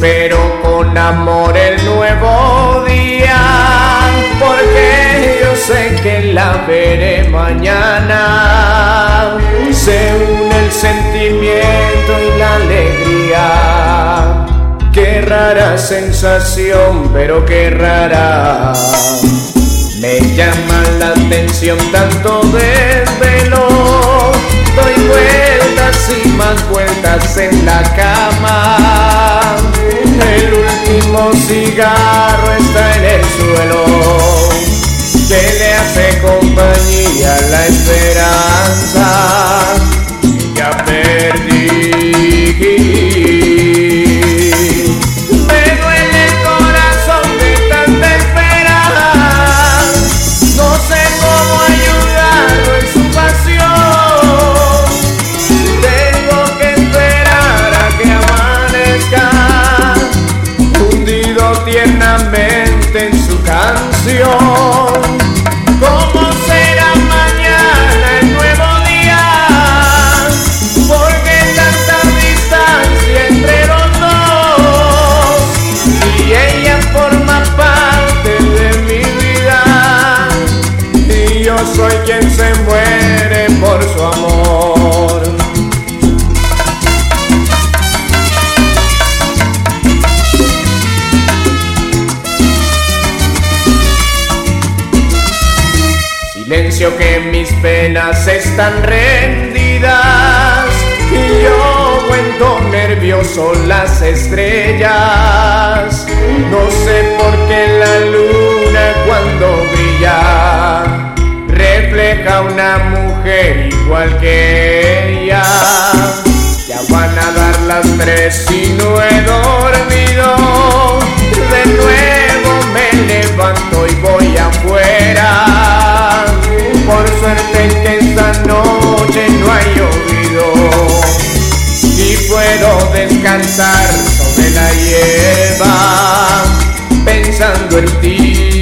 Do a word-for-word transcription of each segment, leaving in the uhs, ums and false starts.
espero con amor el nuevo día, porque yo sé que la veré mañana. Se une el sentimiento y la alegría. Qué rara sensación, pero qué rara. Me llama la atención tanto desvelo. Doy vueltas y más vueltas en la cama. El último cigarro está en el suelo, que le hace compañía a la esperanza que ya perdí. Me duele el corazón de tanta espera. No sé cómo ayudarlo en su pasión. Tengo que esperar a que amanezca, hundido tiernamente en su canción. ¿Cómo será mañana el nuevo día? ¿Por qué tanta distancia entre los dos? Y ella forma parte de mi vida, y yo soy quien se muere por su amor. Silencio que mis penas están rendidas, y yo cuento nervioso las estrellas. No sé por qué la luna cuando brilla refleja una mujer igual que ella. Ya van a dar las tres y no he dormido. De nuevo me levanto y voy afuera. Por suerte que esta noche no hay llovido, y puedo descansar sobre la hierba pensando en ti.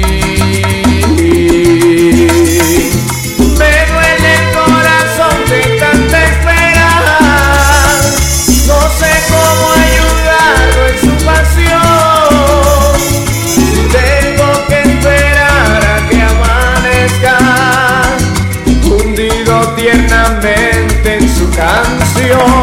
Me duele el corazón de tanta espera. No sé cómo ayudarlo en su pasión. Tengo que esperar a que amanezca, hundido tiernamente en su canción.